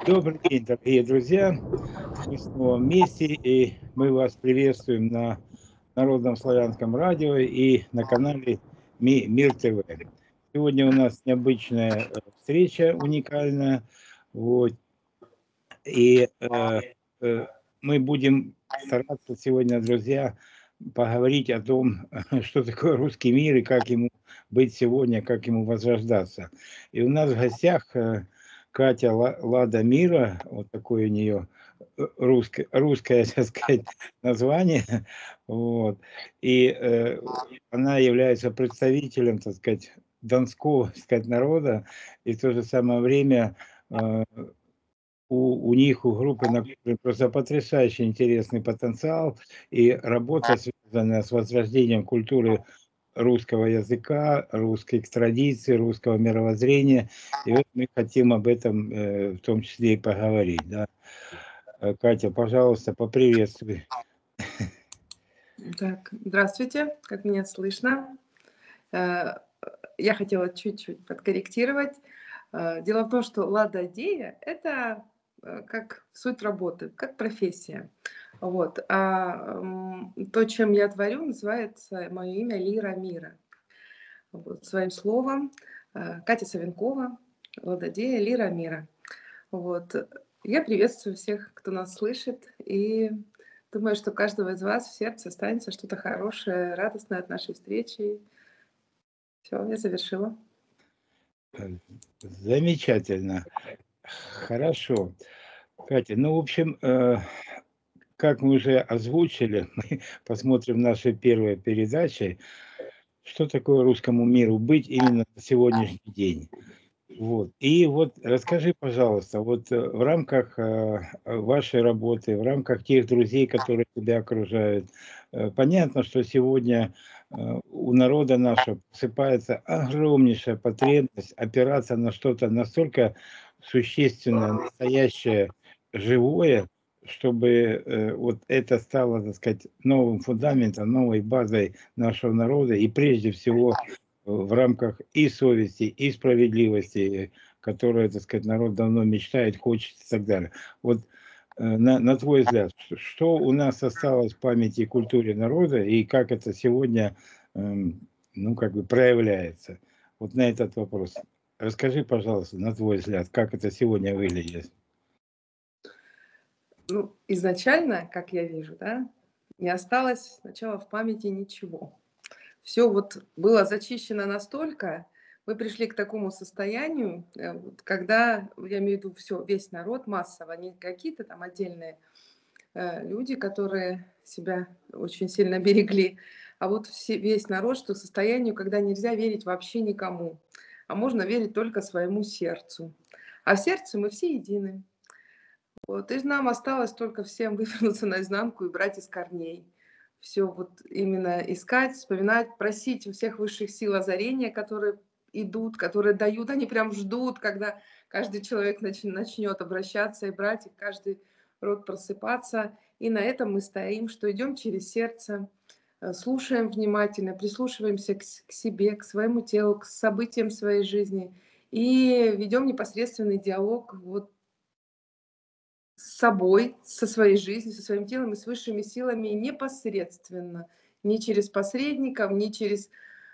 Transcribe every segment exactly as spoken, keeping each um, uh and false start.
Добрый день, дорогие друзья. Мы снова вместе, и мы вас приветствуем на Народном славянском радио и на канале Ми- Мир ТВ. Сегодня у нас необычная э, встреча, уникальная. Вот. И э, э, мы будем стараться сегодня, друзья, поговорить о том, что такое русский мир и как ему быть сегодня, как ему возрождаться. И у нас в гостях э, Катя Ла- Лада Мира, вот такое у нее русское, русское, так сказать, название. Вот. И э, она является представителем, так сказать, донского, так сказать, народа, и в то же самое время э, у, у них, у группы накоплен просто потрясающий интересный потенциал, и работа, связанная с возрождением культуры русского языка, русской традиции, русского мировоззрения. И вот мы хотим об этом э, в том числе и поговорить. Да. Э, Катя, пожалуйста, поприветствуй. Так, здравствуйте, как меня слышно? Э, Я хотела чуть-чуть подкорректировать. Э, Дело в том, что ладодея– это э, как суть работы, как профессия. Вот. А м, то, чем я творю, называется мое имя Лира Мира. Вот. Своим словом э, Катя Савенкова, ладодея Лира Мира. Вот. Я приветствую всех, кто нас слышит, и думаю, что у каждого из вас в сердце останется что-то хорошее, радостное от нашей встречи. Все, я завершила. Э, Замечательно. Хорошо. Катя, ну, в общем, э, как мы уже озвучили, мы посмотрим наши первые передачи, что такое русскому миру быть именно на сегодняшний день. Вот. И вот расскажи, пожалуйста, вот э, в рамках э, вашей работы, в рамках тех друзей, которые тебя окружают, э, понятно, что сегодня э, у народа нашего просыпается огромнейшая потребность опираться на что-то настолько существенное, настоящее, живое, чтобы э, вот это стало, так сказать, новым фундаментом, новой базой нашего народа, и прежде всего в рамках и совести, и справедливости, которые, так сказать, народ давно мечтает, хочет и так далее. Вот э, на, на твой взгляд, что, что у нас осталось в памяти и культуре народа, и как это сегодня, эм, ну, как бы проявляется? Вот на этот вопрос. Расскажи, пожалуйста, на твой взгляд, как это сегодня выглядит? Ну, изначально, как я вижу, да, не осталось сначала в памяти ничего. Все вот было зачищено настолько, мы пришли к такому состоянию, э, вот когда, я имею в виду все, весь народ массово, не какие-то там отдельные э, люди, которые себя очень сильно берегли, а вот все, весь народ, что к состоянию, когда нельзя верить вообще никому, а можно верить только своему сердцу. А в сердце мы все едины. Вот, и нам осталось только всем вывернуться наизнанку и брать из корней. Все вот именно искать, вспоминать, просить у всех высших сил озарения, которые идут, которые дают, они прям ждут, когда каждый человек нач- начнет обращаться и брать, и каждый род просыпаться. И на этом мы стоим, что идем через сердце, э, слушаем внимательно, прислушиваемся к, с- к себе, к своему телу, к событиям своей жизни и ведем непосредственный диалог вот с собой, со своей жизнью, со своим телом и с высшими силами непосредственно. Не через посредников, не через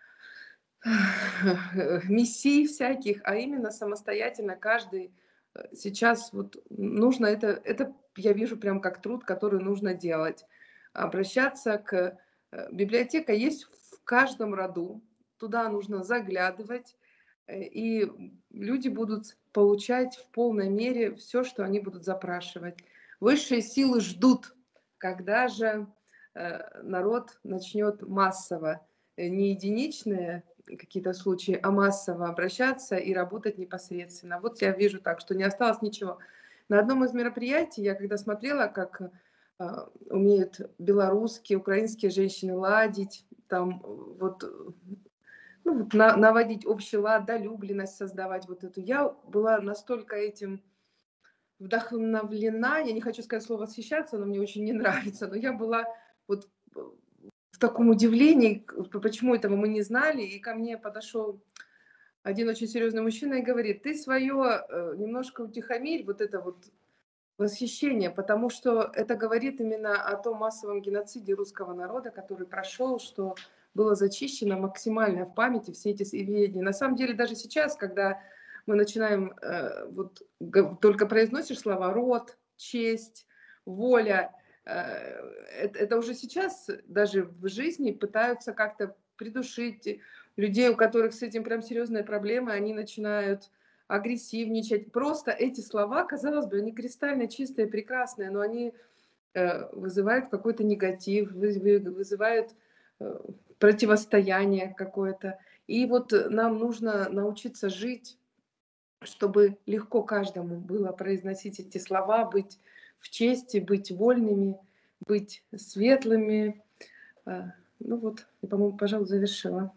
мессий всяких, а именно самостоятельно каждый э, сейчас вот нужно это, это я вижу прям как труд, который нужно делать. Обращаться к э, библиотека есть в каждом роду, туда нужно заглядывать, э, и люди будут получать в полной мере все, что они будут запрашивать. Высшие силы ждут, когда же э, народ начнет массово, э, не единичные какие-то случаи, а массово обращаться и работать непосредственно. Вот я вижу так, что не осталось ничего. На одном из мероприятий я когда смотрела, как э, умеют белорусские, украинские женщины ладить, там э, вот, э, ну, вот на, наводить общий лад, долюбленность создавать вот эту. Я была настолько этим вдохновлена, я не хочу сказать слово восхищаться, оно мне очень не нравится, но я была вот э, в таком удивлении, почему этого мы не знали, и ко мне подошел один очень серьезный мужчина и говорит: "Ты свое, э, немножко утихомирь, вот это вот восхищение, потому что это говорит именно о том массовом геноциде русского народа, который прошел, что было зачищено максимально в памяти все эти сведения". На самом деле даже сейчас, когда мы начинаем, э, вот г только произносишь слова "род", "честь", "воля", э, эт это уже сейчас даже в жизни пытаются как-то придушить людей, у которых с этим прям серьезные проблемы, они начинают агрессивничать. Просто эти слова, казалось бы, они кристально чистые, прекрасные, но они, э, вызывают какой-то негатив, вы вы вызывают, э, противостояние какое-то. И вот нам нужно научиться жить, чтобы легко каждому было произносить эти слова, быть в чести, быть вольными, быть светлыми. А, ну вот, я, по-моему, пожалуй, завершила.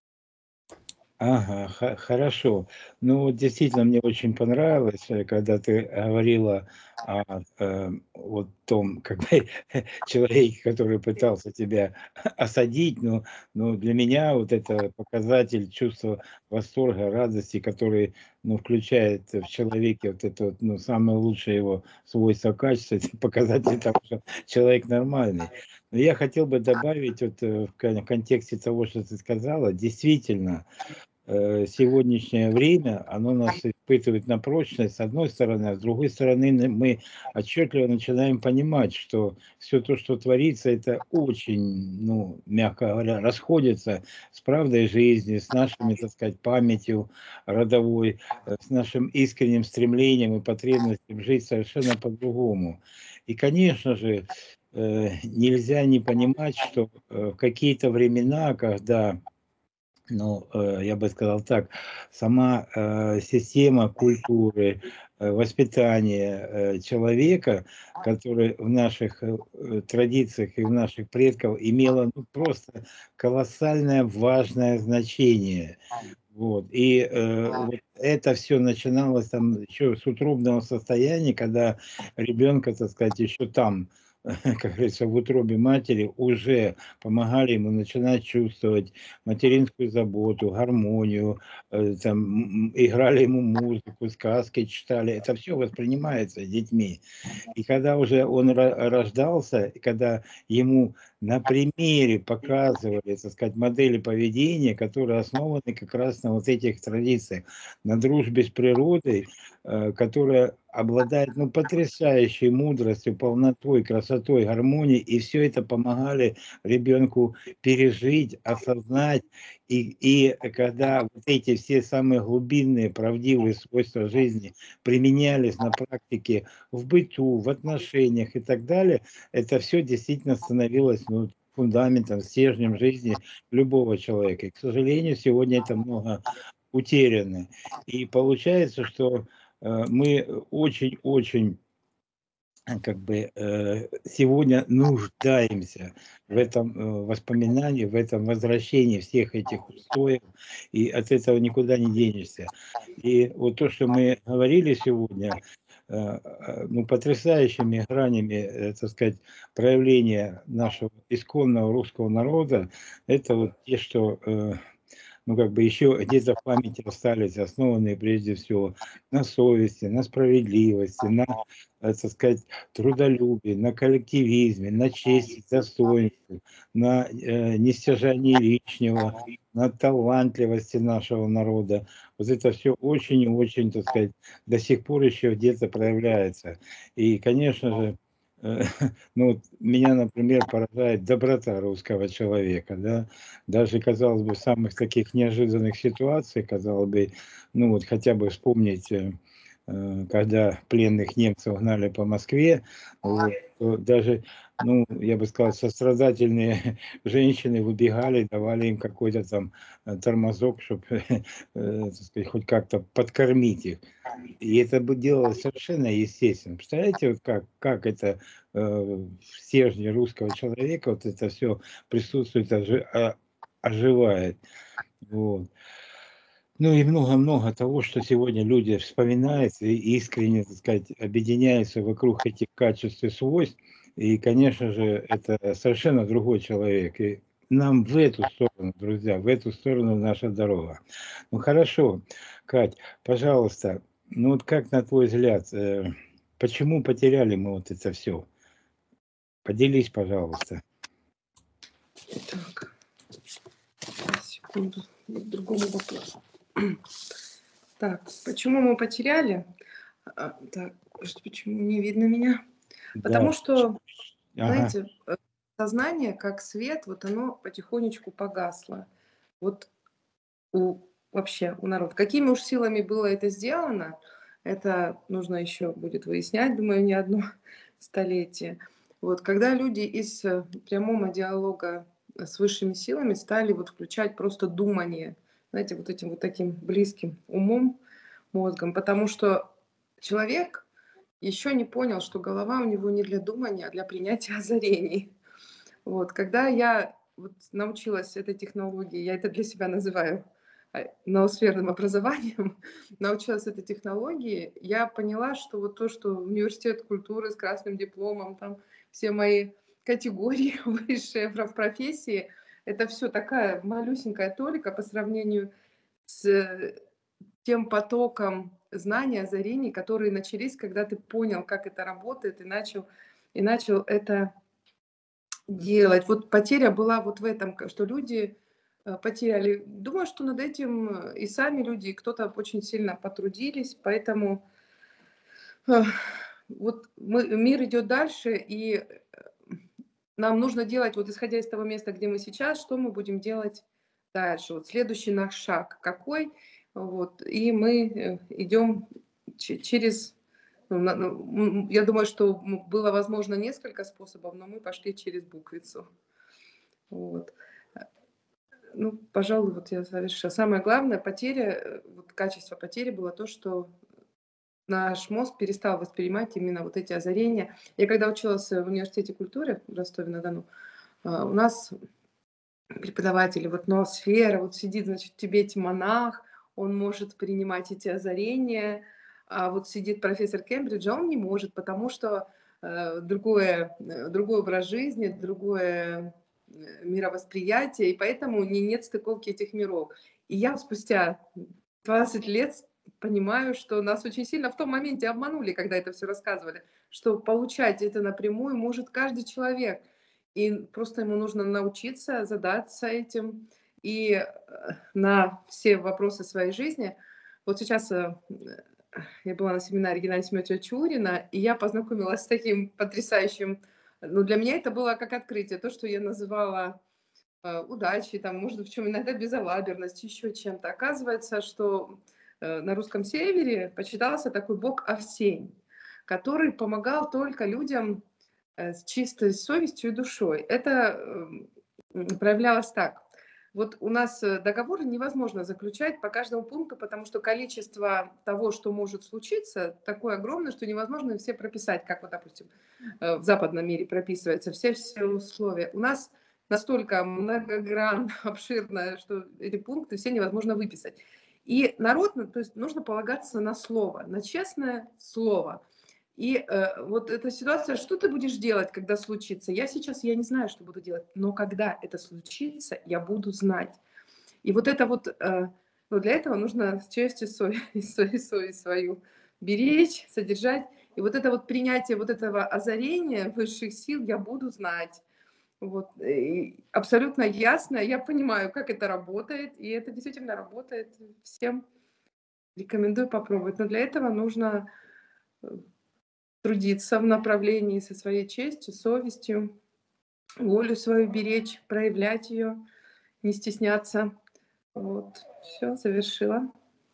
Ага, хо хорошо. Ну, вот действительно, мне очень понравилось, э, когда ты говорила о, э, вот том, как бы, человеке, который пытался тебя осадить. Но но для меня вот это показатель чувства восторга, радости, который, ну, включает в человеке вот это вот, ну, самое лучшее его свойство, качество. Это показатель того, что человек нормальный. Но я хотел бы добавить вот, э, в кон контексте того, что ты сказала. Действительно, э, сегодняшнее время, оно нас испытывает на прочность, с одной стороны, а с другой стороны, н мы отчетливо начинаем понимать, что все то, что творится, это очень, ну, мягко говоря, расходится с правдой жизни, с нашими, так сказать, памятью родовой, э, с нашим искренним стремлением и потребностью жить совершенно по-другому. И, конечно же, э, нельзя не понимать, что, э, в какие-то времена, когда, ну, э, я бы сказал так, сама, э, система культуры, э, воспитания, э, человека, который в наших, э, э, традициях и в наших предков имела, ну, просто колоссальное важное значение. Вот. И, э, вот это все начиналось там еще с утробного состояния, когда ребенка, так сказать, еще там, как говорится, в утробе матери уже помогали ему начинать чувствовать материнскую заботу, гармонию, э, там, м, м, играли ему музыку, сказки читали. Это все воспринимается детьми. И когда уже он ро рождался, и когда ему на примере показывали, так сказать, модели поведения, которые основаны как раз на вот этих традициях, на дружбе с природой, э, которая обладает, ну, потрясающей мудростью, полнотой, красотой, гармонией, и все это помогали ребенку пережить, осознать. И и когда вот эти все самые глубинные, правдивые свойства жизни применялись на практике в быту, в отношениях и так далее, это все действительно становилось, ну, фундаментом, стержнем жизни любого человека. И, к сожалению, сегодня это много утеряно. И получается, что, э, мы очень-очень, э, как бы, э, сегодня нуждаемся в этом, э, воспоминании, в этом возвращении всех этих устоев, и от этого никуда не денешься. И вот то, что мы говорили сегодня, э, э, ну, потрясающими гранями, э, так сказать, проявления нашего исконного русского народа, это вот те, что, э, ну, как бы еще где-то в памяти остались, основанные прежде всего на совести, на справедливости, на, э, так сказать, трудолюбии, на коллективизме, на чести, достоинстве, на, э, нестяжании лишнего, на талантливости нашего народа. Вот это все очень и очень, так сказать, до сих пор еще где-то проявляется. И, конечно же, э, ну, вот меня, например, поражает доброта русского человека, да. Даже, казалось бы, в самых таких неожиданных ситуациях, казалось бы, ну вот хотя бы вспомнить, э, э, когда пленных немцев гнали по Москве, вот, то даже, ну, я бы сказал, сострадательные женщины выбегали, давали им какой-то там, э, тормозок, чтобы, так сказать, хоть как-то подкормить их. И это бы делалось совершенно естественно. Представляете, вот как, как это, э, в стержне русского человека, вот это все присутствует, ожи- а- оживает. Вот. Ну и много-много того, что сегодня люди вспоминают и искренне, так сказать, объединяются вокруг этих качеств и свойств. И, конечно же, это совершенно другой человек. И нам в эту сторону, друзья, в эту сторону наша дорога. Ну хорошо, Кать, пожалуйста, ну вот как на твой взгляд, э, почему потеряли мы вот это все? Поделись, пожалуйста. Так, секунду, к другому вопросу. Так, почему мы потеряли? А, так, почему не видно меня? Да. Потому что, Ага. знаете, сознание, как свет, вот оно потихонечку погасло. Вот у, вообще у народа. Какими уж силами было это сделано, это нужно еще будет выяснять, думаю, не одно столетие. Вот, когда люди из прямого диалога с высшими силами стали вот включать просто думание, знаете, вот этим вот таким близким умом, мозгом, потому что человек еще не понял, что голова у него не для думания, а для принятия озарений. Вот, когда я вот научилась этой технологии, я это для себя называю ноосферным образованием, научилась этой технологии, я поняла, что вот то, что университет культуры с красным дипломом, там все мои категории высшие в профессии, это все такая малюсенькая толика по сравнению с тем потоком знаний, озарений, которые начались, когда ты понял, как это работает, и начал, и начал это делать. Вот потеря была вот в этом, что люди потеряли. Думаю, что над этим и сами люди, и кто-то очень сильно потрудились, поэтому вот мы, мир идет дальше, и нам нужно делать, вот исходя из того места, где мы сейчас, что мы будем делать дальше. Вот следующий наш шаг какой, вот, и мы идем через, я думаю, что было возможно несколько способов, но мы пошли через буквицу. Вот. Ну, пожалуй, вот я завершила. Самое главное, потеря, вот качество потери было то, что наш мозг перестал воспринимать именно вот эти озарения. Я когда училась в университете культуры в Ростове-на-Дону, у нас преподаватели, вот ноосфера, вот сидит, значит, в Тибете монах, он может принимать эти озарения, а вот сидит профессор Кембриджа, он не может, потому что э, другое, другой образ жизни, другое мировосприятие, и поэтому не, нет стыковки этих миров. И я спустя двадцать лет понимаю, что нас очень сильно в том моменте обманули, когда это все рассказывали, что получать это напрямую может каждый человек. И просто ему нужно научиться задаться этим. И на все вопросы своей жизни. Вот сейчас я была на семинаре Геннадия Семеновича Чурина, и я познакомилась с таким потрясающим. Ну, для меня это было как открытие. То, что я называла э, удачей, там, может, в чем иногда безалаберность, еще чем-то. Оказывается, что э, на русском севере почитался такой бог Овсень, который помогал только людям э, с чистой совестью и душой. Это э, проявлялось так. Вот у нас договоры невозможно заключать по каждому пункту, потому что количество того, что может случиться, такое огромное, что невозможно все прописать, как вот, допустим, в западном мире прописывается, все, все условия. У нас настолько многогранно, обширное, что эти пункты все невозможно выписать. И народ, то есть нужно полагаться на слово, на честное слово. И э, вот эта ситуация, что ты будешь делать, когда случится? Я сейчас, я не знаю, что буду делать, но когда это случится, я буду знать. И вот это вот, э, ну, для этого нужно честь и совесть свою беречь, содержать. И вот это вот принятие вот этого озарения высших сил я буду знать. Вот. И абсолютно ясно, я понимаю, как это работает, и это действительно работает. Всем рекомендую попробовать. Но для этого нужно трудиться в направлении со своей честью, совестью, волю свою беречь, проявлять ее, не стесняться. Вот, все, завершила.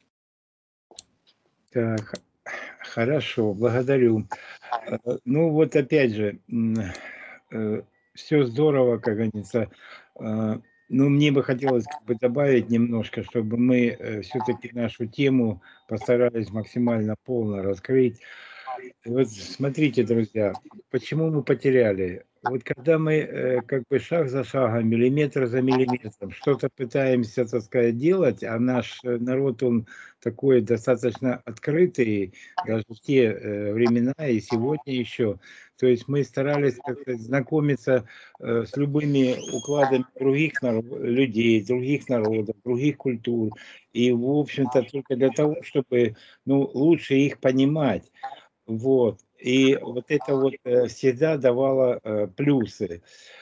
Так, хорошо, благодарю. Ну вот опять же, все здорово, как говорится. Ну, мне бы хотелось как бы добавить немножко, чтобы мы все-таки нашу тему постарались максимально полно раскрыть. Вот смотрите, друзья, почему мы потеряли? Вот когда мы э, как бы шаг за шагом, миллиметр за миллиметром что-то пытаемся, так сказать, делать, а наш э, народ, он такой достаточно открытый, даже в те э, времена и сегодня еще. То есть мы старались как-то знакомиться э, с любыми укладами других народ, людей, других народов, других культур. И, в общем-то, только для того, чтобы ну, лучше их понимать. Вот. И вот это вот э, всегда давало э, плюсы.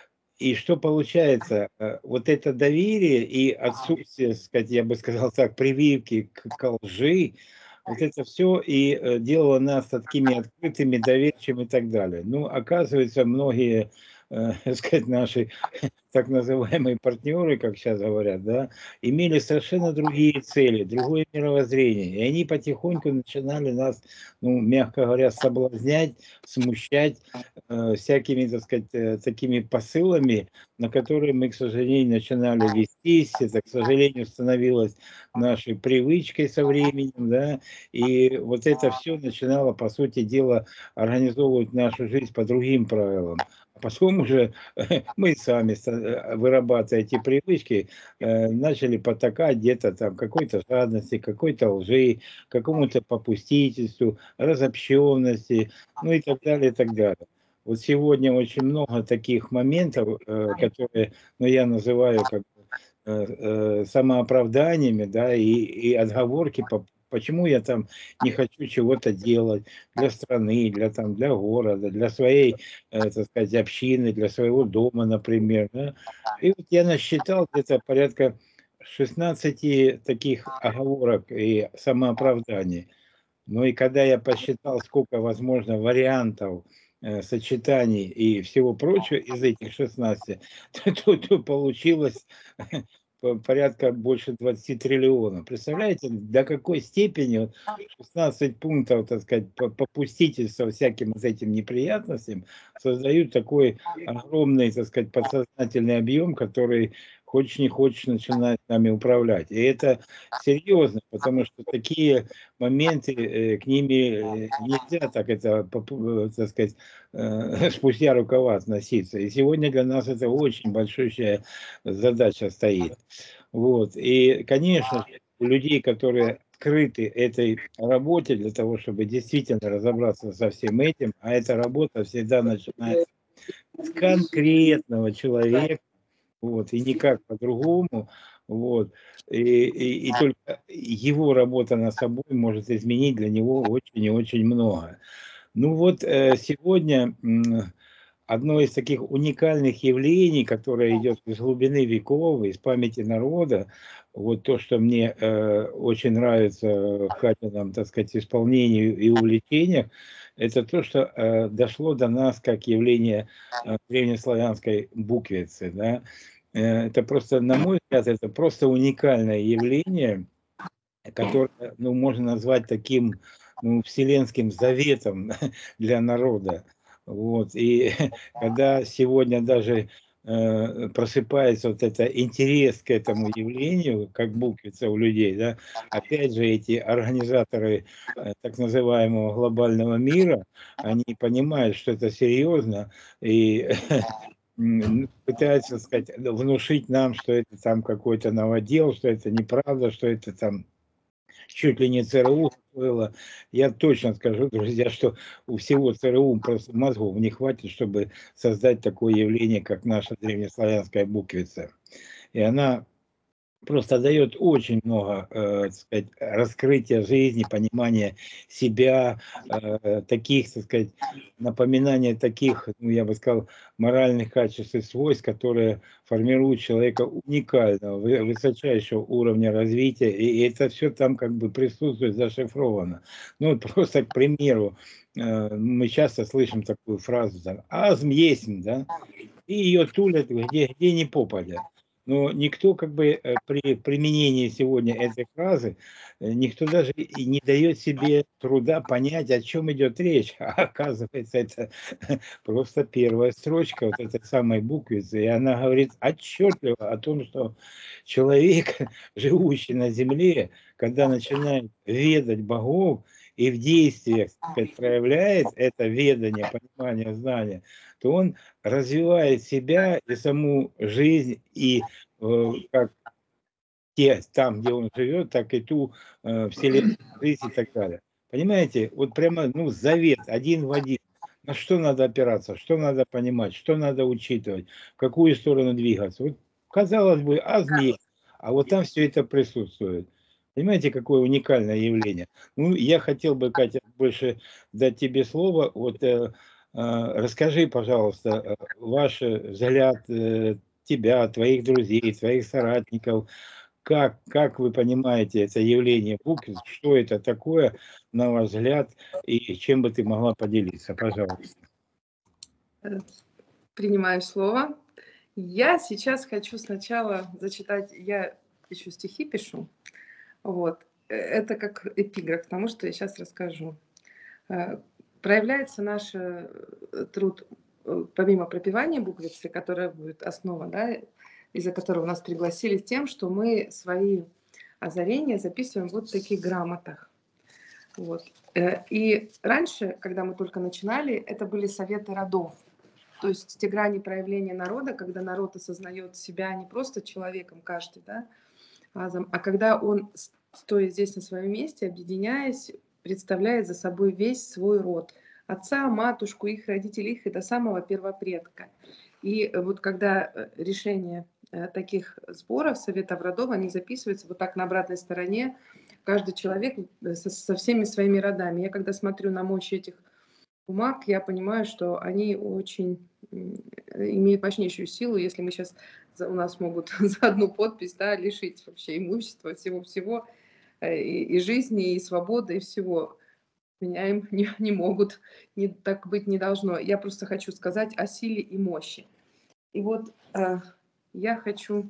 И что получается? Э, вот это доверие и отсутствие, сказать, я бы сказал так, прививки к, к лжи, вот это все и э, делало нас такими открытыми, доверчивыми и так далее. Ну, оказывается, многие, э, сказать, наши так называемые партнеры, как сейчас говорят, да, имели совершенно другие цели, другое мировоззрение. И они потихоньку начинали нас, ну, мягко говоря, соблазнять, смущать э, всякими, так сказать, э, такими посылами, на которые мы, к сожалению, начинали вестись. Это, к сожалению, становилось нашей привычкой со временем, да, и вот это все начинало, по сути дела, организовывать нашу жизнь по другим правилам. А потом уже мы сами, э, вырабатывая эти привычки, э, начали потакать где-то там какой-то жадности, какой-то лжи, какому-то попустительству, разобщенности, ну и так далее, и так далее. Вот сегодня очень много таких моментов, э, которые, ну, я называю как бы э, э, самооправданиями, да, и, и отговорки по почему я там не хочу чего-то делать для страны, для, там, для города, для своей, э, так сказать, общины, для своего дома, например. Да? И вот я насчитал где-то порядка шестнадцати таких оговорок и самооправданий. Ну и когда я посчитал, сколько возможно вариантов, э, сочетаний и всего прочего из этих шестнадцати, то, то, то получилось по- порядка больше двадцати триллионов. Представляете, до какой степени вот шестнадцать пунктов, так сказать, по- попустительства всяким вот этим неприятностям создают такой огромный, так сказать, подсознательный объем, который хочешь не хочешь начинает нами управлять. И это серьезно, потому что такие моменты, э, к ними э, нельзя так это, попу- э, так сказать, э, спустя рукава относиться. И сегодня для нас это очень большущая задача стоит. Вот. И, конечно же, у людей, которые открыты этой работе для того, чтобы действительно разобраться со всем этим, а эта работа всегда начинается с конкретного человека, вот, и никак по-другому, вот, и, и, и только его работа над собой может изменить для него очень и очень много. Ну вот э, сегодня м, одно из таких уникальных явлений, которое идет из глубины веков, из памяти народа, вот то, что мне э, очень нравится в Катином, так сказать, исполнении и увлечениях, это то, что э, дошло до нас как явление э, древнеславянской буквицы. Да? Э, это просто, на мой взгляд, это просто уникальное явление, которое, ну, можно назвать таким, ну, вселенским заветом для народа. Вот. И когда сегодня даже э, просыпается вот это интерес к этому явлению, как буквица у людей, да, опять же эти организаторы э, так называемого глобального мира, они понимают, что это серьезно, и м, пытаются, сказать, внушить нам, что это там какой-то новодел, что это неправда, что это там чуть ли не ЦРУ было. Я точно скажу, друзья, что у всего ЦРУ просто мозгов не хватит, чтобы создать такое явление, как наша древнеславянская буквица. И она просто дает очень много, э, так сказать, раскрытия жизни, понимания себя, э, таких, так сказать, напоминания таких, ну, я бы сказал, моральных качеств и свойств, которые формируют человека уникального, вы- высочайшего уровня развития, и это все там как бы присутствует, зашифровано. Ну, вот просто, к примеру, э, мы часто слышим такую фразу, там, «азм есть», да, и ее тулят где, где ни попадя. Но никто как бы э, при применении сегодня этой фразы, э, никто даже и не дает себе труда понять, о чем идет речь. А оказывается, это просто первая строчка вот этой самой буквицы, и она говорит отчетливо о том, что человек, живущий на земле, когда начинает ведать богов и в действиях, так сказать, проявляет это ведание, понимание, знание, то он развивает себя и саму жизнь, и э, как те, там, где он живет, так и ту э, вселенную, жизнь и так далее. Понимаете, вот прямо, ну, завет один в один. На что надо опираться, что надо понимать, что надо учитывать, в какую сторону двигаться. Вот, казалось бы, аз не, а вот там все это присутствует. Понимаете, какое уникальное явление? Ну, я хотел бы, Катя, больше дать тебе слово. Вот э, э, расскажи, пожалуйста, э, ваш взгляд, э, тебя, твоих друзей, твоих соратников, как, как вы понимаете это явление букв, что это такое, на ваш взгляд, и чем бы ты могла поделиться, пожалуйста. Э, Принимаю слово. Я сейчас хочу сначала зачитать, я еще стихи пишу, вот. Э, Это как эпиграф к тому, что я сейчас расскажу. Э, Проявляется наш э, труд, э, помимо пропевания буквицы, которая будет основа, да, из-за которого нас пригласили, тем, что мы свои озарения записываем вот в таких грамотах. Вот. Э, И раньше, когда мы только начинали, это были советы родов. То есть те грани проявления народа, когда народ осознает себя не просто человеком каждый, да, а, зам- а когда он, с- стоя здесь на своем месте, объединяясь, представляет за собой весь свой род. Отца, матушку, их родителей, их и до самого первопредка. И э, вот когда э, решение э, таких сборов, советов родов, они записываются вот так на обратной стороне, каждый человек э, со, со всеми своими родами. Я когда смотрю на мощь этих бумаг, я понимаю, что они очень м, имеют мощнейшую силу, если мы сейчас у нас могут за одну подпись, да, лишить вообще имущества, всего-всего, э, и, и жизни, и свободы, и всего. Меня им не, не могут, не, так быть не должно. Я просто хочу сказать о силе и мощи. И вот э, я хочу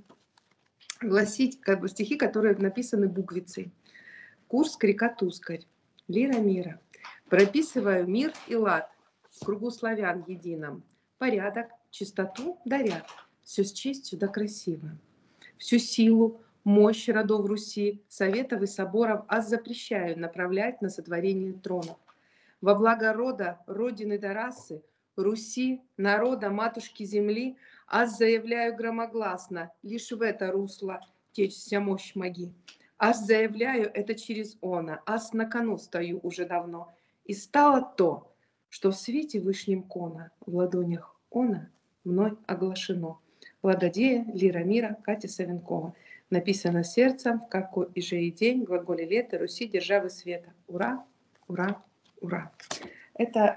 гласить как бы стихи, которые написаны буквицей. Курск, река Тускарь, лира мира. Прописываю мир и лад в кругу славян едином. Порядок, чистоту дарят, все с честью да красиво. Всю силу, мощь родов Руси, советов и соборов аз запрещаю направлять на сотворение тронов. Во благо рода, родины да расы, Руси, народа, матушки земли, аз заявляю громогласно, лишь в это русло течь вся мощь моги. Аз заявляю это через она, аз на кону стою уже давно. И стало то, что в свете вышнем кона, в ладонях она мной оглашено. Ладодея, лира мира, Катя Савенкова. Написано сердцем, в какой и же и день, глаголе лета, Руси, державы света. Ура, ура, ура. Это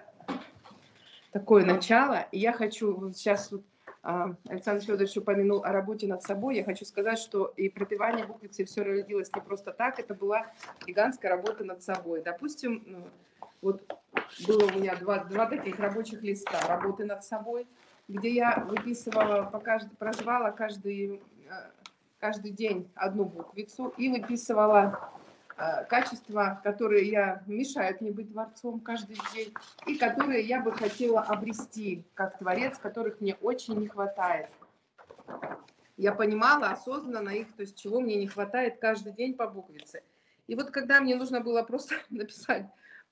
такое начало. И я хочу вот сейчас вот, а, Александр Федорович упомянул о работе над собой. Я хочу сказать, что и пропевание буквицы все родилось не просто так. Это была гигантская работа над собой. Допустим, ну, вот было у меня два, два таких рабочих листа работы над собой, где я выписывала, по кажд... прозвала каждый, каждый день одну буквицу и выписывала качества, которые я мешают мне быть творцом каждый день, и которые я бы хотела обрести как творец, которых мне очень не хватает. Я понимала осознанно их, то есть чего мне не хватает каждый день по буквице. И вот когда мне нужно было просто написать,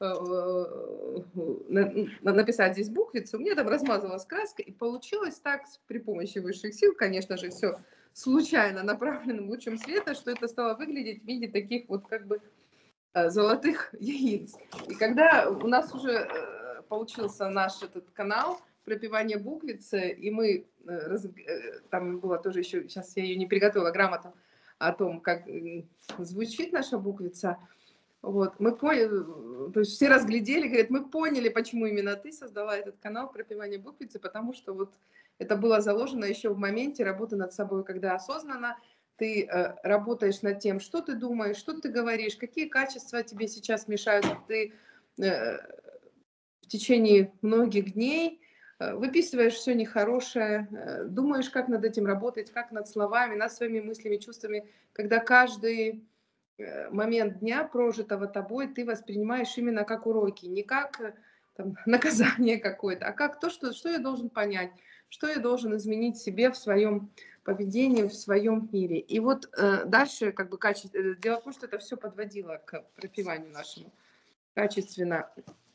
написать здесь буквицу, мне там размазалась краска, и получилось так при помощи высших сил, конечно же, все случайно направленным лучом света, что это стало выглядеть в виде таких вот как бы золотых яиц. И когда у нас уже получился наш этот канал пропевания буквицы, и мы, там было тоже еще, сейчас я ее не приготовила, грамота о том, как звучит наша буквица, вот, мы поняли, то есть все разглядели, говорят, мы поняли, почему именно ты создала этот канал пропевания буквицы, потому что вот это было заложено еще в моменте работы над собой, когда осознанно ты э, работаешь над тем, что ты думаешь, что ты говоришь, какие качества тебе сейчас мешают. Ты э, в течение многих дней э, выписываешь все нехорошее, э, думаешь, как над этим работать, как над словами, над своими мыслями, чувствами, когда каждый момент дня, прожитого тобой, ты воспринимаешь именно как уроки, не как там, наказание какое-то, а как то, что, что я должен понять, что я должен изменить себе в своем поведении, в своем мире. И вот э, дальше как бы качество, дело в том, что это все подводило к пропеванию нашему. качественно.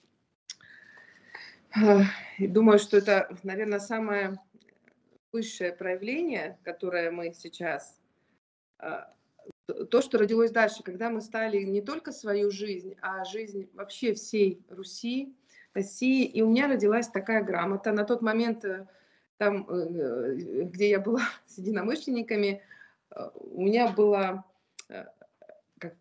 И думаю, что это, наверное, самое высшее проявление, которое мы сейчас, а, т то, что родилось дальше, когда мы стали не только свою жизнь, а жизнь вообще всей Руси, России. И у меня родилась такая грамота. На тот момент, э, там, э, где я была с единомышленниками, э, у меня было, э, как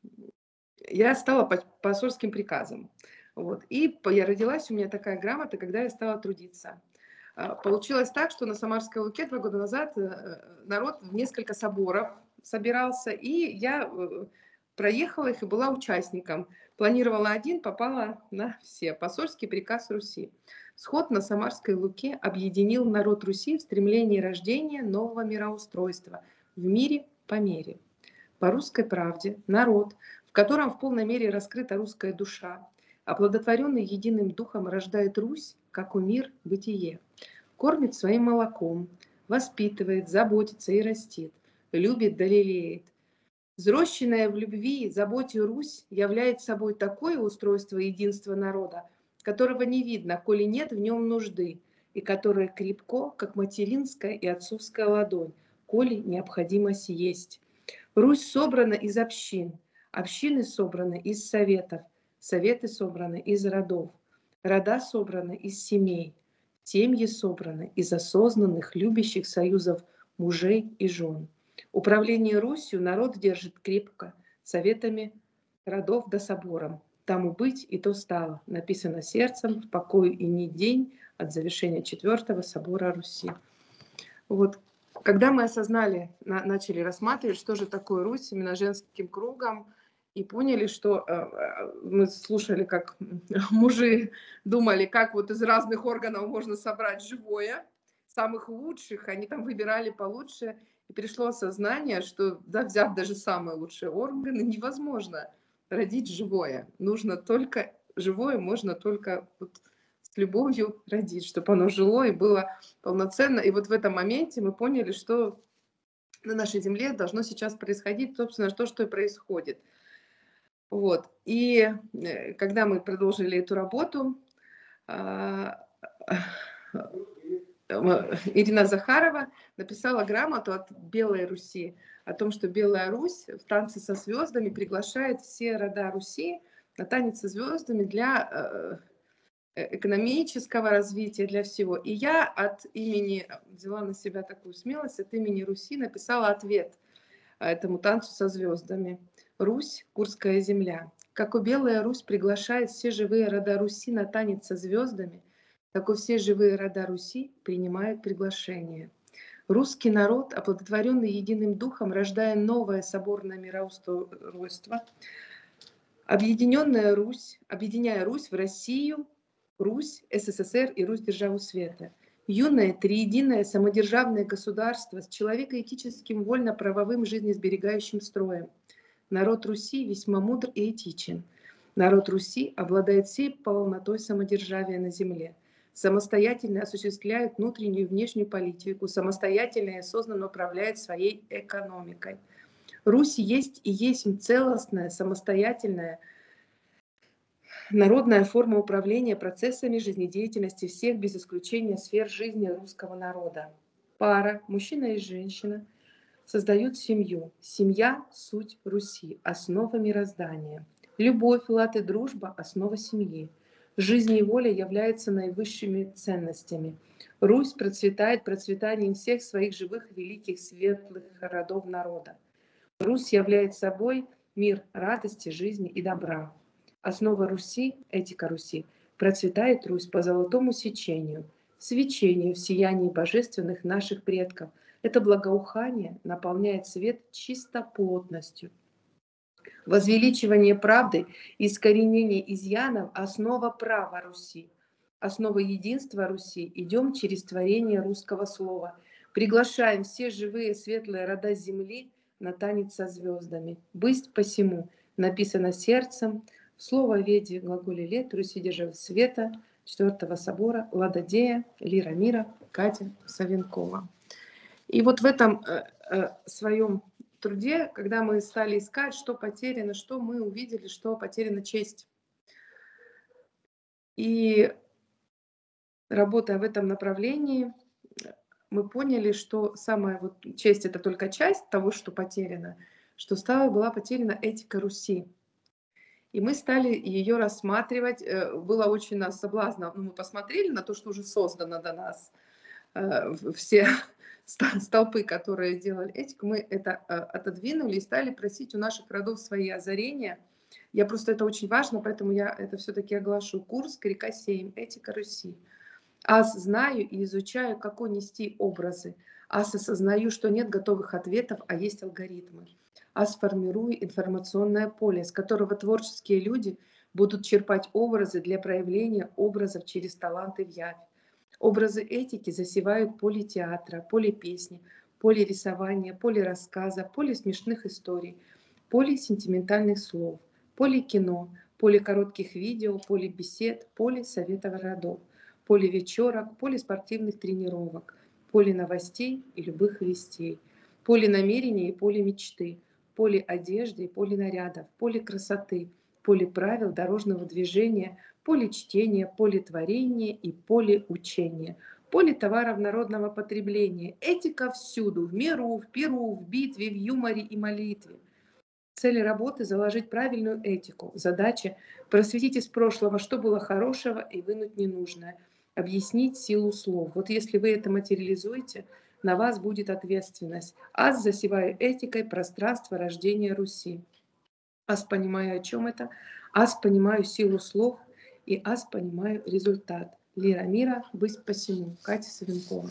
я стала по посольским приказом. Вот. И по я родилась, у меня такая грамота, когда я стала трудиться. А, получилось так, что на Самарской Луке два года назад, э, народ в несколько соборов собирался, и я, э, проехала их и была участником. Планировала один, попала на все. Посольский приказ Руси. Сход на Самарской Луке объединил народ Руси в стремлении рождения нового мироустройства в мире по мере. По русской правде народ, в котором в полной мере раскрыта русская душа, оплодотворенный единым духом, рождает Русь, как умир бытие, кормит своим молоком, воспитывает, заботится и растит, любит да лелеет. Взросшенная в любви, заботе Русь являет собой такое устройство единства народа, которого не видно, коли нет в нем нужды, и которое крепко, как материнская и отцовская ладонь, коли необходимость есть. Русь собрана из общин, общины собраны из советов, советы собраны из родов, рода собраны из семей, семьи собраны из осознанных, любящих союзов мужей и жен. Управление Русью народ держит крепко, советами родов да собором. Тому быть и то стало, написано сердцем, в покою и не день от завершения четвертого собора Руси. Вот. Когда мы осознали, на, начали рассматривать, что же такое Русь именно женским кругом, и поняли, что э, мы слушали, как мужи думали, как вот из разных органов можно собрать живое, самых лучших, они там выбирали получше, и пришло осознание, что, да, взяв даже самые лучшие органы, невозможно родить живое. Нужно только, живое можно только вот с любовью родить, чтобы оно жило и было полноценно. И вот в этом моменте мы поняли, что на нашей земле должно сейчас происходить, собственно, то, что и происходит. Вот. И э, когда мы продолжили эту работу, Ирина Захарова написала грамоту от Белой Руси о том, что Белая Русь в танце со звездами приглашает все рода Руси на танец со звездами для экономического развития, для всего. И я от имени, взяла на себя такую смелость, от имени Руси написала ответ этому танцу со звездами. Русь, Курская земля. Как у Белая Русь приглашает все живые рода Руси на танец со звездами, так и все живые рода Руси принимают приглашение. Русский народ, оплодотворенный единым духом, рождая новое соборное мироустройство, объединенная Русь, объединяя Русь в Россию, Русь, СССР и Русь державу света. Юное, триединое, самодержавное государство с человекоэтическим, вольно-правовым, жизнесберегающим строем. Народ Руси весьма мудр и этичен. Народ Руси обладает всей полнотой самодержавия на земле. Самостоятельно осуществляет внутреннюю и внешнюю политику, самостоятельно и осознанно управляет своей экономикой. Русь есть и есть целостная, самостоятельная, народная форма управления процессами жизнедеятельности всех, без исключения сфер жизни русского народа. Пара, мужчина и женщина, создают семью. Семья – суть Руси, основа мироздания. Любовь, лад и дружба – основа семьи. Жизнь и воля являются наивысшими ценностями. Русь процветает процветанием всех своих живых, великих, светлых родов народа. Русь является собой мир радости, жизни и добра. Основа Руси, этика Руси, процветает Русь по золотому сечению, свечению в сиянии божественных наших предков. Это благоухание наполняет свет чистоплотностью. Возвеличивание правды и искоренение изъянов – основа права Руси. Основа единства Руси. Идем через творение русского слова. Приглашаем все живые светлые рода земли на танец со звездами. «Бысть посему» написано сердцем. Слово Веди, глаголе лет, Руси держава света, четвертого собора, Ладодея, Лира мира, Катя Савенкова. И вот в этом э, э, своем труде, когда мы стали искать, что потеряно, что мы увидели, что потеряна честь. И работая в этом направлении, мы поняли, что самая вот честь — это только часть того, что потеряно, что стала была потеряна этика Руси. И мы стали ее рассматривать. Э, было очень нас соблазна. Ну, мы посмотрели на то, что уже создано до нас. Э, в- все ста- столпы, которые делали этику, мы это э, отодвинули и стали просить у наших родов свои озарения. Я просто, это очень важно, поэтому я это все-таки оглашу. Курс Крикосеем «Этика Руси». Аз знаю и изучаю, как нести образы. Аз осознаю, что нет готовых ответов, а есть алгоритмы. Аз формирую информационное поле, с которого творческие люди будут черпать образы для проявления образов через таланты в явь. Образы этики засевают поле театра, поле песни, поле рисования, поле рассказа, поле смешных историй, поле сентиментальных слов, поле кино, поле коротких видео, поле бесед, поле советов родов, поле вечерок, поле спортивных тренировок, поле новостей и любых вестей, поле намерений и поле мечты, поле одежды и поле нарядов, поле красоты, поле правил дорожного движения, поле чтения, поле творения и поле учения, поле товаров народного потребления. Этика всюду, в миру, в пиру, в битве, в юморе и молитве. Цель работы — заложить правильную этику. Задача — просветить из прошлого, что было хорошего, и вынуть ненужное. Объяснить силу слов. Вот если вы это материализуете, на вас будет ответственность. Аз засеваю этикой пространство рождения Руси. Аз понимаю, о чем это. Аз понимаю силу слов. И аз понимаю результат. Лира мира, быть посему. Катя Савенкова.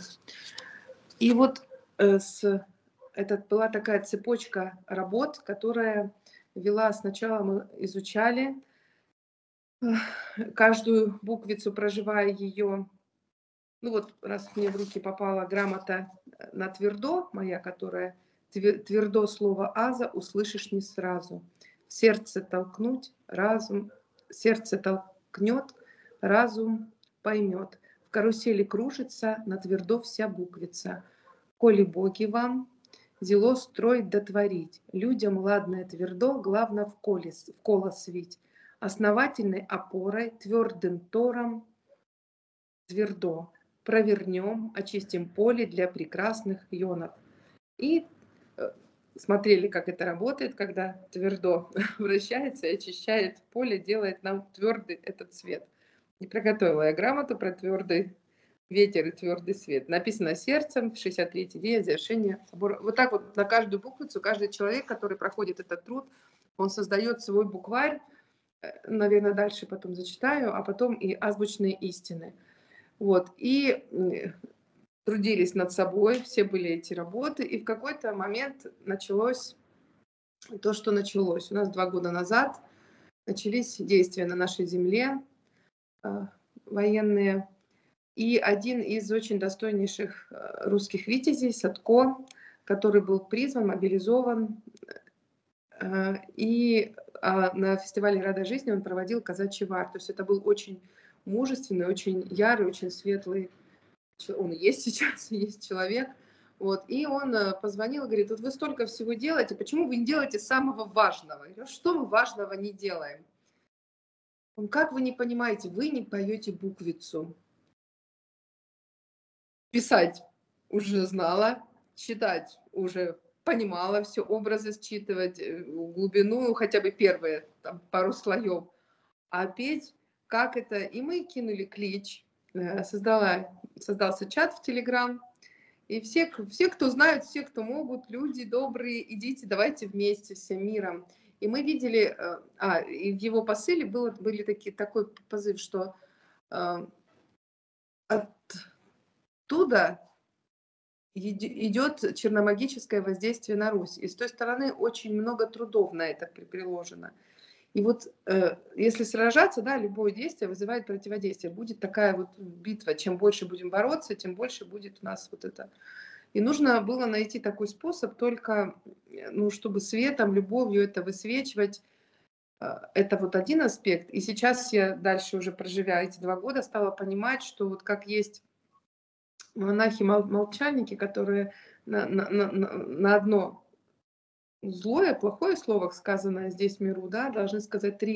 И вот э, с это была такая цепочка работ, которая вела. Сначала мы изучали э, каждую буквицу, проживая ее. Ну вот, раз мне в руки попала грамота на твердо, моя, которая твердо слово аза услышишь не сразу. В сердце толкнуть, разум, сердце толкнет, разум поймет. В карусели кружится на твердо вся буквица. Коли боги вам дело строить дотворить, людям ладное твердо, главное в, коле, в коло свить, основательной опорой, твердым тором твердо. Провернем, очистим поле для прекрасных ионов. И э, смотрели, как это работает, когда твердо вращается и очищает поле, делает нам твердый этот цвет. Не приготовила я грамоту про твердый ветер и твердый свет. Написано сердцем в шестьдесят третий день завершения собора. Вот так вот на каждую буквицу каждый человек, который проходит этот труд, он создает свой букварь. Наверное, дальше потом зачитаю, а потом и азбучные истины. Вот. И трудились над собой, все были эти работы, и в какой-то момент началось то, что началось. У нас два года назад начались действия на нашей земле э, военные, и один из очень достойнейших э, русских витязей, Садко, который был призван, мобилизован, э, и э, на фестивале «Рада жизни» он проводил казачий вар. То есть это был очень мужественный, очень ярый, очень светлый, он есть сейчас, есть человек. Вот. И он позвонил и говорит: вот вы столько всего делаете, почему вы не делаете самого важного? Я говорю: что мы важного не делаем? Он: как вы не понимаете, вы не поете буквицу. Писать уже знала, читать уже понимала, все образы считывать, глубину, хотя бы первые там, пару слоев. А петь, как это? И мы кинули клич, создала, создался чат в Телеграм. И все, все, кто знают, все, кто могут, люди добрые, идите, давайте вместе, всем миром. И мы видели, а, и в его посыле было, были такие, такой позыв, что э, оттуда идет черномагическое воздействие на Русь. И с той стороны очень много трудов на это приложено. И вот э, если сражаться, да, любое действие вызывает противодействие. Будет такая вот битва. Чем больше будем бороться, тем больше будет у нас вот это. И нужно было найти такой способ, только, ну, чтобы светом, любовью это высвечивать. Это вот один аспект. И сейчас я дальше, уже проживя эти два года, стала понимать, что вот как есть монахи-молчальники, которые на, на, на, на одно злое, плохое слово, сказанное здесь в миру, да, должны сказать три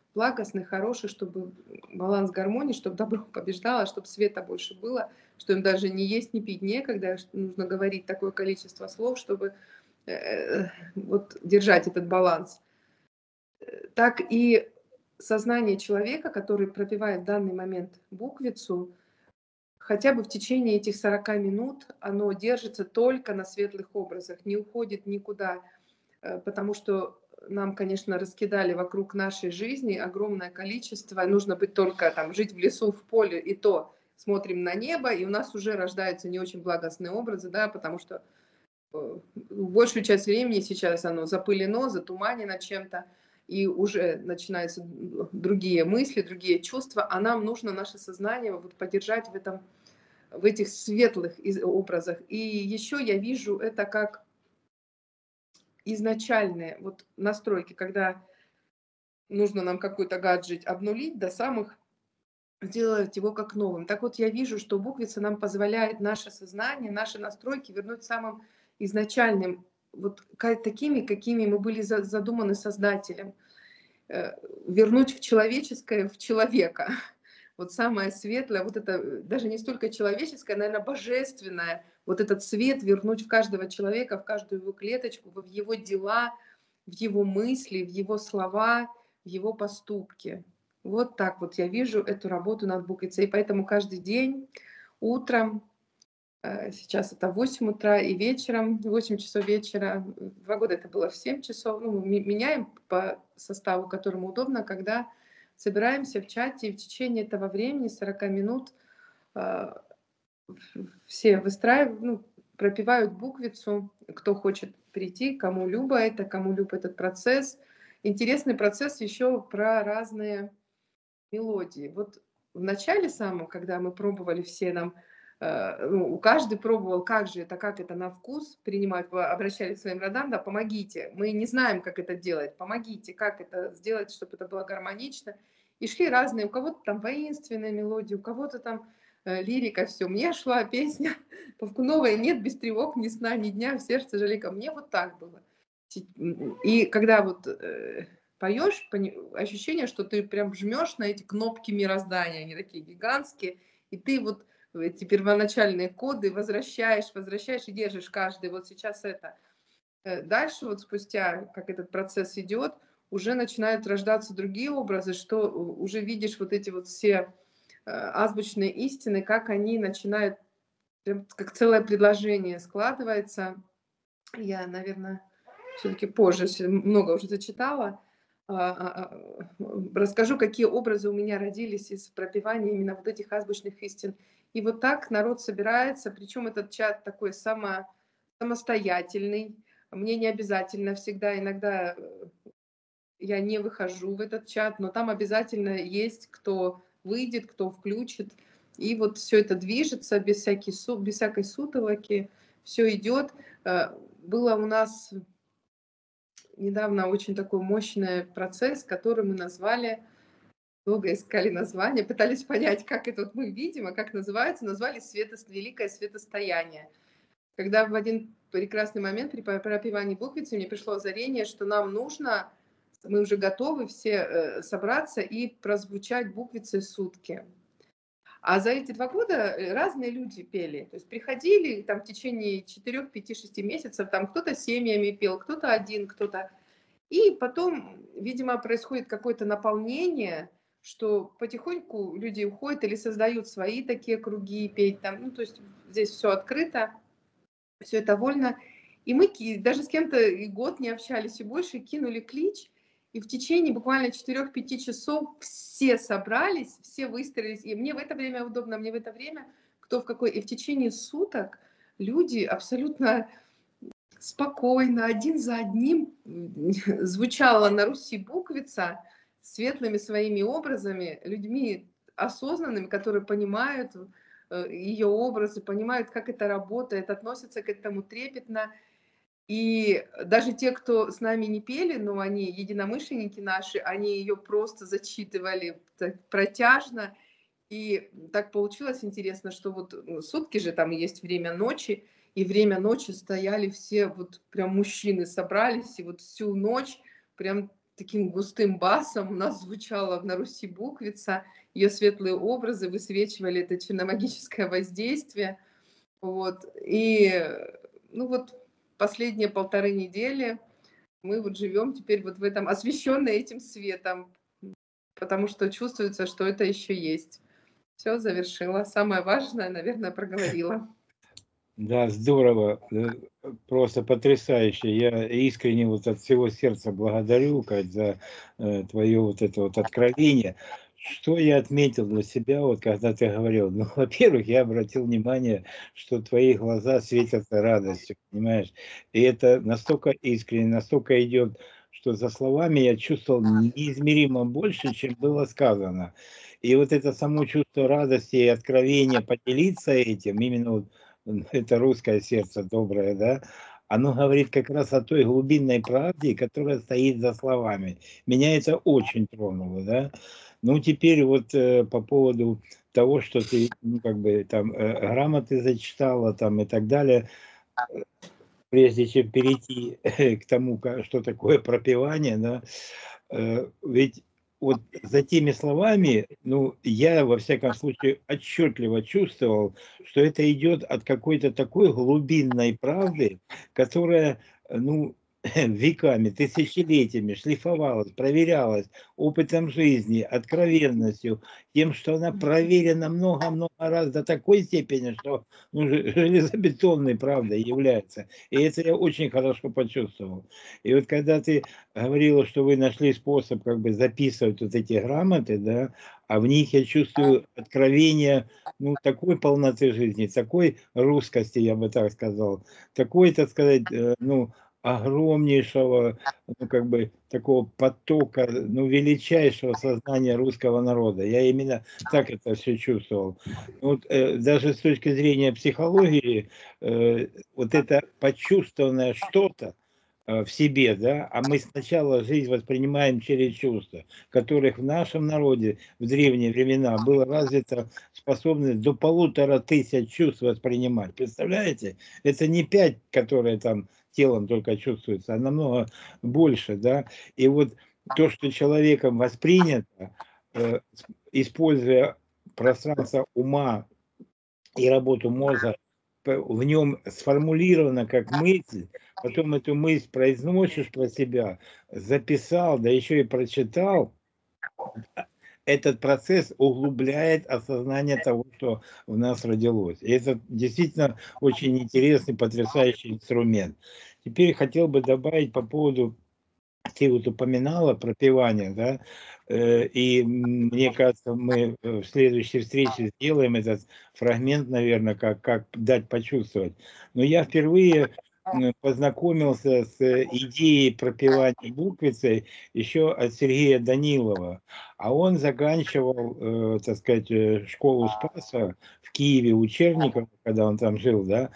благостный, хороший, чтобы баланс гармонии, чтобы добро побеждало, чтобы света больше было, что им даже не есть, не пить некогда, что нужно говорить такое количество слов, чтобы э, вот держать этот баланс. Так и сознание человека, который пропевает в данный момент буквицу, хотя бы в течение этих сорока минут оно держится только на светлых образах, не уходит никуда, э, потому что нам, конечно, раскидали вокруг нашей жизни огромное количество. Нужно быть только там, жить в лесу, в поле, и то смотрим на небо, и у нас уже рождаются не очень благостные образы, да, потому что э, большую часть времени сейчас оно запылено, затуманено чем-то, и уже начинаются другие мысли, другие чувства, а нам нужно наше сознание вот поддержать в этом, в этих светлых образах. И еще я вижу это как изначальные вот настройки, когда нужно нам какой-то гаджет обнулить до самых, сделать его как новым. Так вот, я вижу, что буквица нам позволяет наше сознание, наши настройки вернуть самым изначальным, вот такими, какими мы были задуманы Создателем, вернуть в человеческое, в человека. Вот самое светлое, вот это даже не столько человеческое, наверное, божественное, вот этот свет вернуть в каждого человека, в каждую его клеточку, в его дела, в его мысли, в его слова, в его поступки. Вот так вот я вижу эту работу над буквицей. И поэтому каждый день утром, сейчас это восемь утра, и вечером, восемь часов вечера, два года это было в семь часов, ну, мы меняем по составу, которому удобно, когда собираемся в чате, и в течение этого времени, сорока минут, все выстраивают, ну, пропевают буквицу, кто хочет прийти, кому любо это, кому люб этот процесс. Интересный процесс еще про разные мелодии. Вот в начале самом, когда мы пробовали все нам, э, ну, каждый пробовал, как же это, как это на вкус принимать, обращались к своим родам, да, помогите, мы не знаем, как это делать, помогите, как это сделать, чтобы это было гармонично. И шли разные, у кого-то там воинственная мелодия, у кого-то там э, лирика, все. Мне шла песня Повкуновая «Нет без тревог, ни сна, ни дня, в сердце жалейка». Мне вот так было. И когда вот э, поешь, ощущение, что ты прям жмешь на эти кнопки мироздания, они такие гигантские, и ты вот эти первоначальные коды возвращаешь, возвращаешь и держишь каждый. Вот сейчас это. Дальше вот спустя, как этот процесс идет, уже начинают рождаться другие образы, что уже видишь вот эти вот все азбучные истины, как они начинают, прям как целое предложение складывается. Я, наверное, все-таки позже много уже зачитала. Расскажу, какие образы у меня родились из пропевания именно вот этих азбучных истин. И вот так народ собирается, причем этот чат такой само, самостоятельный. Мне не обязательно всегда, иногда я не выхожу в этот чат, но там обязательно есть кто выйдет, кто включит. И вот все это движется без, всякой, без всякой сутолоки, все идет. Было у нас недавно очень такой мощный процесс, который мы назвали, долго искали название, пытались понять, как это вот мы видим, а как называется, назвали свето, великое светостояние. Когда в один прекрасный момент при пропевании буквицы мне пришло озарение, что нам нужно, мы уже готовы все собраться и прозвучать буквицы сутки. А за эти два года разные люди пели. То есть приходили там в течение четырёх, пяти, шести месяцев, там кто-то семьями пел, кто-то один, кто-то. И потом, видимо, происходит какое-то наполнение, что потихоньку люди уходят или создают свои такие круги петь там. Ну, то есть здесь все открыто, все это вольно. И мы даже с кем-то и год не общались, и больше кинули клич. И в течение буквально четырёх-пяти часов все собрались, все выстроились. И мне в это время удобно, мне в это время, кто в какой. И в течение суток люди абсолютно спокойно, один за одним звучала на Руси буквица светлыми своими образами, людьми осознанными, которые понимают ее образы, понимают, как это работает, относятся к этому трепетно. И даже те, кто с нами не пели, но они единомышленники наши, они ее просто зачитывали так протяжно. И так получилось интересно, что вот сутки же там есть время ночи, и время ночи стояли все, вот прям мужчины собрались, и вот всю ночь прям таким густым басом у нас звучала на Руси буквица, ее светлые образы высвечивали это черномагическое воздействие. Вот. И, ну вот, последние полторы недели мы вот живем теперь вот в этом, освещенные этим светом, потому что чувствуется, что это еще есть. Все, завершила. Самое важное, наверное, проговорила. Да, здорово, э, просто потрясающе. Я искренне вот от всего сердца благодарю, Кать, за э, твое вот это вот откровение. Что я отметил для себя, вот когда ты говорил, ну, во-первых, я обратил внимание, что твои глаза светятся радостью, понимаешь? И это настолько искренне, настолько идет, что за словами я чувствовал неизмеримо больше, чем было сказано. И вот это само чувство радости и откровения поделиться этим, именно вот это русское сердце доброе, да, оно говорит как раз о той глубинной правде, которая стоит за словами. Меня это очень тронуло, да. Ну, теперь вот э, по поводу того, что ты, ну, как бы, там, э, грамоты зачитала, там, и так далее, прежде чем перейти к тому, ка- что такое пропевание, да, э, ведь вот за теми словами, ну, я, во всяком случае, отчетливо чувствовал, что это идет от какой-то такой глубинной правды, которая, э, ну, веками, тысячелетиями шлифовалась, проверялась опытом жизни, откровенностью, тем, что она проверена много-много раз до такой степени, что, ну, же- железобетонной правдой является. И это я очень хорошо почувствовал. И вот когда ты говорила, что вы нашли способ как бы записывать вот эти грамоты, да, а в них я чувствую откровение, ну, такой полноты жизни, такой русскости, я бы так сказал, такой, так сказать, э, ну, огромнейшего, ну, как бы, такого потока, ну, величайшего сознания русского народа. Я именно так это все чувствовал. Вот, э, даже с точки зрения психологии, э, вот это почувствованное что-то, э, в себе, да, а мы сначала жизнь воспринимаем через чувства, которых в нашем народе в древние времена было развито способность до полутора тысяч чувств воспринимать. Представляете? Это не пять, которые там телом только чувствуются, а намного больше, да. И вот то, что человеком воспринято, э, используя пространство ума и работу мозга, в нем сформулировано как мысль, потом эту мысль произносишь про себя, записал, да еще и прочитал, этот процесс углубляет осознание того, что в нас родилось. И это действительно очень интересный, потрясающий инструмент. Теперь хотел бы добавить по поводу, ты вот упоминала пропевание, да, э, и мне кажется, мы в следующей встрече сделаем этот фрагмент, наверное, как, как дать почувствовать. Но я впервые м, познакомился с идеей пропевания буквицей еще от Сергея Данилова, а он заканчивал, э, так сказать, э, школу Спаса в Киеве у Черникова, когда он там жил, да,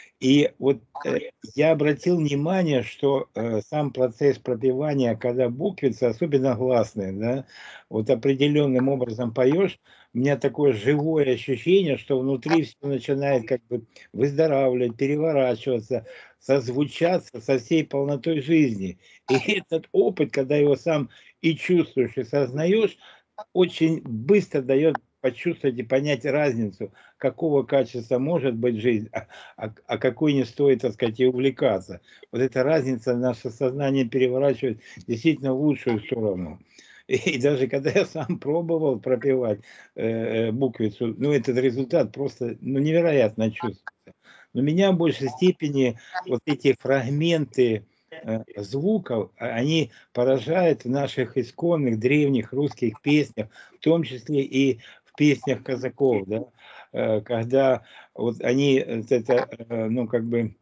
и вот э, я обратил внимание, что э, сам процесс пропевания, когда буквицы, особенно гласные, да, вот определенным образом поешь, у меня такое живое ощущение, что внутри все начинает как бы выздоравливать, переворачиваться, созвучаться со всей полнотой жизни. И этот опыт, когда его сам и чувствуешь, и сознаешь, очень быстро дает почувствовать и понять разницу, какого качества может быть жизнь, а, а, а какой не стоит, так сказать, и увлекаться. Вот эта разница наше сознание переворачивает действительно в лучшую сторону. И, и даже когда я сам пробовал пропевать э, буквицу, ну, этот результат просто, ну, невероятно чувствуется. Но меня в большей степени вот эти фрагменты э, звуков, а, они поражают в наших исконных древних русских песнях, в том числе и в песнях казаков, да, э, когда вот они, э, это, э, ну, как бы,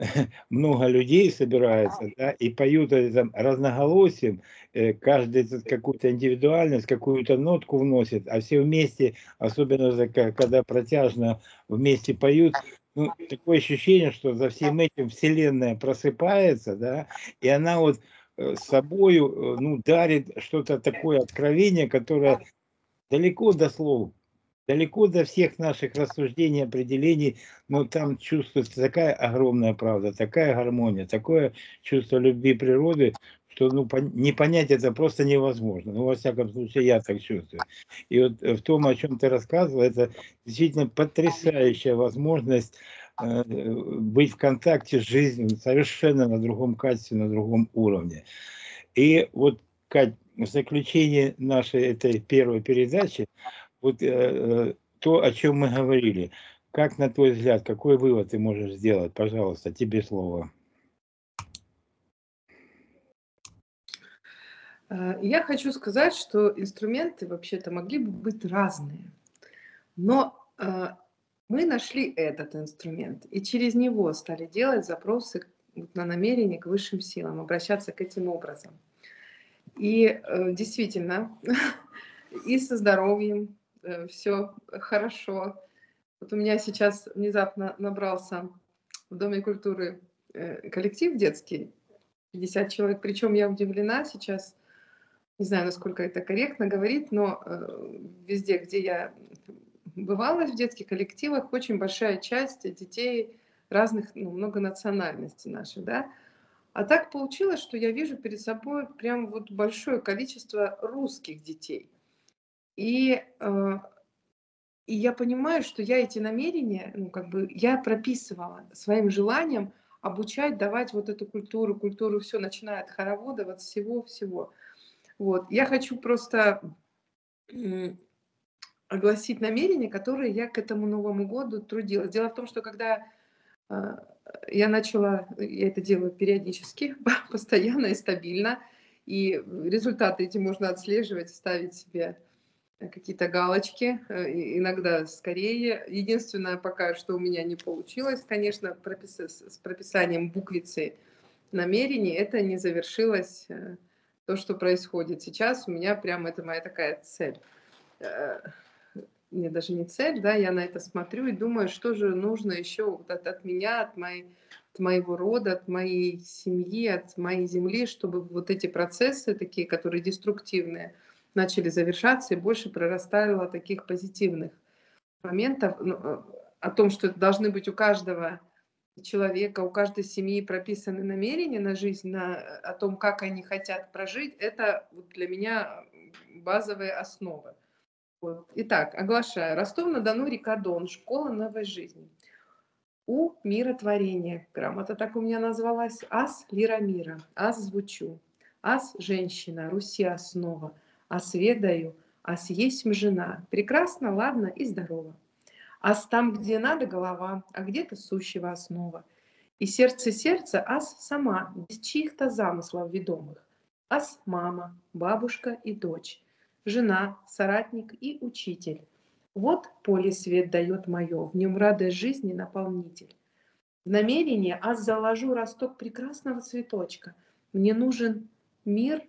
много людей собирается, да, и поют это разноголосием, э, каждый этот какую-то индивидуальность, какую-то нотку вносит, а все вместе, особенно за- ка- когда протяжно вместе поют, ну, такое ощущение, что за всем этим вселенная просыпается, да, и она вот э, с собою, э, ну, дарит что-то такое откровение, которое далеко до слов Далеко до всех наших рассуждений, определений, но там чувствуется такая огромная правда, такая гармония, такое чувство любви природы, что ну, пон не понять это просто невозможно. Ну, во всяком случае, я так чувствую. И вот в том, о чем ты рассказывал, это действительно потрясающая возможность э, быть в контакте с жизнью совершенно на другом качестве, на другом уровне. И вот, Кать, в заключение нашей этой первой передачи, вот э, э, то, о чем мы говорили, как на твой взгляд, какой вывод ты можешь сделать? Пожалуйста, тебе слово. Э, Я хочу сказать, что инструменты вообще-то могли бы быть разные, но э, мы нашли этот инструмент и через него стали делать запросы вот на намерение к высшим силам, обращаться к этим образом. И э, действительно, и со здоровьем все хорошо. Вот у меня сейчас внезапно набрался в Доме культуры э, коллектив детский, пятьдесят человек, причем я удивлена сейчас, не знаю, насколько это корректно говорить, но э, везде, где я бывала в детских коллективах, очень большая часть детей разных, ну, много национальностей наших, да. А так получилось, что я вижу перед собой прям вот большое количество русских детей. И, э, и я понимаю, что я эти намерения, ну, как бы, я прописывала своим желанием обучать, давать вот эту культуру, культуру все, начиная от хоровода, от всего-всего. Вот. Я хочу просто м, огласить намерения, которые я к этому Новому году трудилась. Дело в том, что когда а, я начала, я это делаю периодически, постоянно и стабильно, и результаты эти можно отслеживать, ставить себе какие-то галочки, э, и иногда скорее. Единственное пока, что у меня не получилось, конечно, пропис с прописанием буквицы намерений, это не завершилось, э, то, что происходит сейчас. У меня прям это моя такая цель. Э, не, даже не цель, да, я на это смотрю и думаю, что же нужно еще вот от, от меня, от, моей, от моего рода, от моей семьи, от моей земли, чтобы вот эти процессы такие, которые деструктивные, начали завершаться и больше прорастало таких позитивных моментов, ну, э, о том, что должны быть у каждого человека, у каждой семьи прописаны намерения на жизнь, на, э, о том, как они хотят прожить, это вот для меня базовые основы. Вот. Итак, оглашаю. Ростов-на-Дону, река Дон, школа новой жизни. У миротворения. Грамота так у меня назвалась. Ас лира мира. Ас звучу. Ас женщина. Руси основа. Ас ведаю. Ас есмь жена. Прекрасно, ладно и здорово. Ас там, где надо, голова, а где-то сущего основа. И сердце сердца ас сама, без чьих-то замыслов ведомых. Ас мама, бабушка и дочь, жена, соратник и учитель. Вот поле свет дает мое, в нем радость жизни наполнитель. В намерение ас заложу росток прекрасного цветочка. Мне нужен мир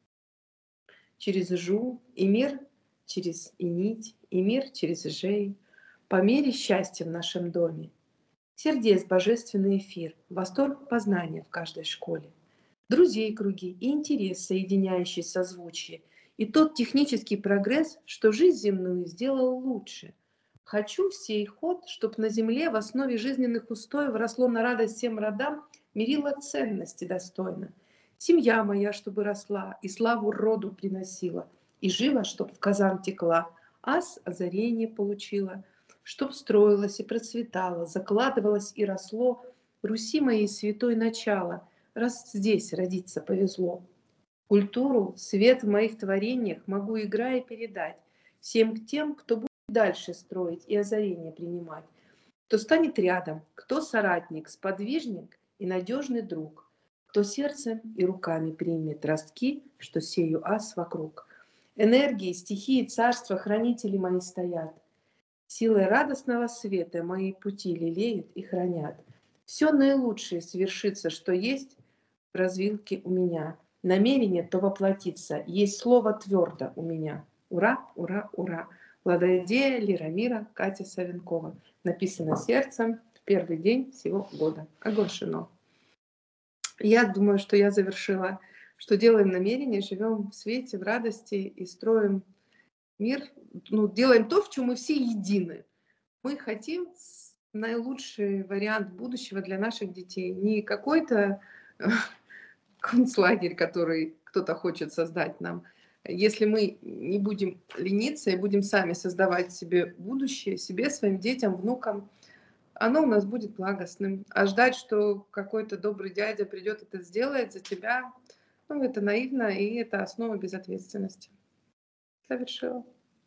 через жу, и мир через и нить, и мир через жей. По мере счастья в нашем доме. Сердец божественный эфир, восторг познания в каждой школе. Друзей круги и интерес, соединяющий созвучие. И тот технический прогресс, что жизнь земную сделал лучше. Хочу сей ход, чтоб на земле в основе жизненных устоев росло на радость всем родам, мерило ценности достойно. Семья моя, чтобы росла и славу роду приносила, и жила, чтоб в казан текла, ас озарение получила, чтоб строилось и процветало, закладывалось и росло Руси моей святой начало, раз здесь родиться повезло. Культуру, свет в моих творениях могу, играя, передать всем тем, кто будет дальше строить и озарение принимать, кто станет рядом, кто соратник, сподвижник и надежный друг, кто сердцем и руками примет ростки, что сею ас вокруг. Энергии, стихии, царства, хранители мои стоят. Силой радостного света мои пути лелеют и хранят. Все наилучшее свершится, что есть в развилке у меня. Намерение то воплотится, есть слово твердо у меня. Ура, ура, ура. Владодея Лирамира Катя Савенкова. Написано сердцем в первый день всего года. Оглашено. Я думаю, что я завершила, что делаем намерение, живем в свете, в радости и строим мир, ну, делаем то, в чем мы все едины. Мы хотим наилучший вариант будущего для наших детей. Не какой-то концлагерь, который кто-то хочет создать нам. Если мы не будем лениться и будем сами создавать себе будущее, себе, своим детям, внукам, оно у нас будет благостным. А ждать, что какой-то добрый дядя придет и это сделает за тебя, ну, это наивно, и это основа безответственности. Совершила.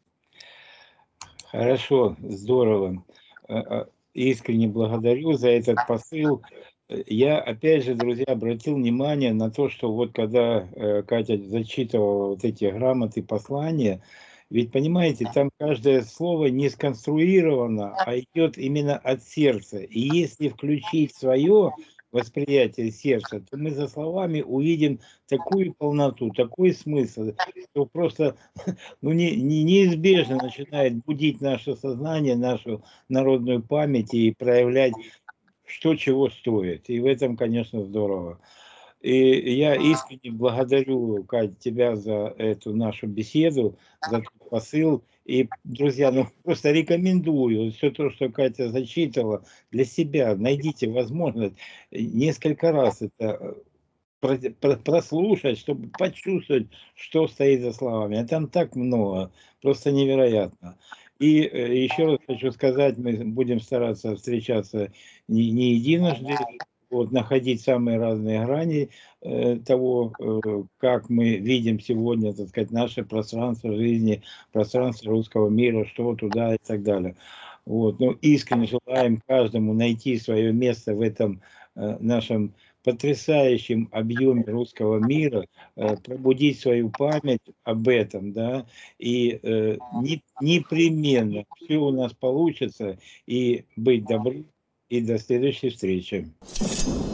Хорошо, здорово. Искренне благодарю за этот посыл. Я, опять же, друзья, обратил внимание на то, что вот когда Катя зачитывала вот эти грамоты, послания, ведь, понимаете, там каждое слово не сконструировано, а идет именно от сердца. И если включить свое восприятие сердца, то мы за словами увидим такую полноту, такой смысл, что просто ну, не, не, неизбежно начинает будить наше сознание, нашу народную память и проявлять, что чего стоит. И в этом, конечно, здорово. И я искренне благодарю, Кать, тебя за эту нашу беседу, за тот посыл. И, друзья, ну просто рекомендую все то, что Катя зачитала, для себя. Найдите возможность несколько раз это прослушать, чтобы почувствовать, что стоит за словами. А там так много, просто невероятно. И еще раз хочу сказать, мы будем стараться встречаться не, не единожды, вот, находить самые разные грани э, того, э, как мы видим сегодня, так сказать, наше пространство жизни, пространство русского мира, что туда и так далее. Вот. Ну, искренне желаем каждому найти свое место в этом э, нашем потрясающем объеме русского мира, э, пробудить свою память об этом, да, и э, не, непременно все у нас получится, и быть добрым, и до следующей встречи.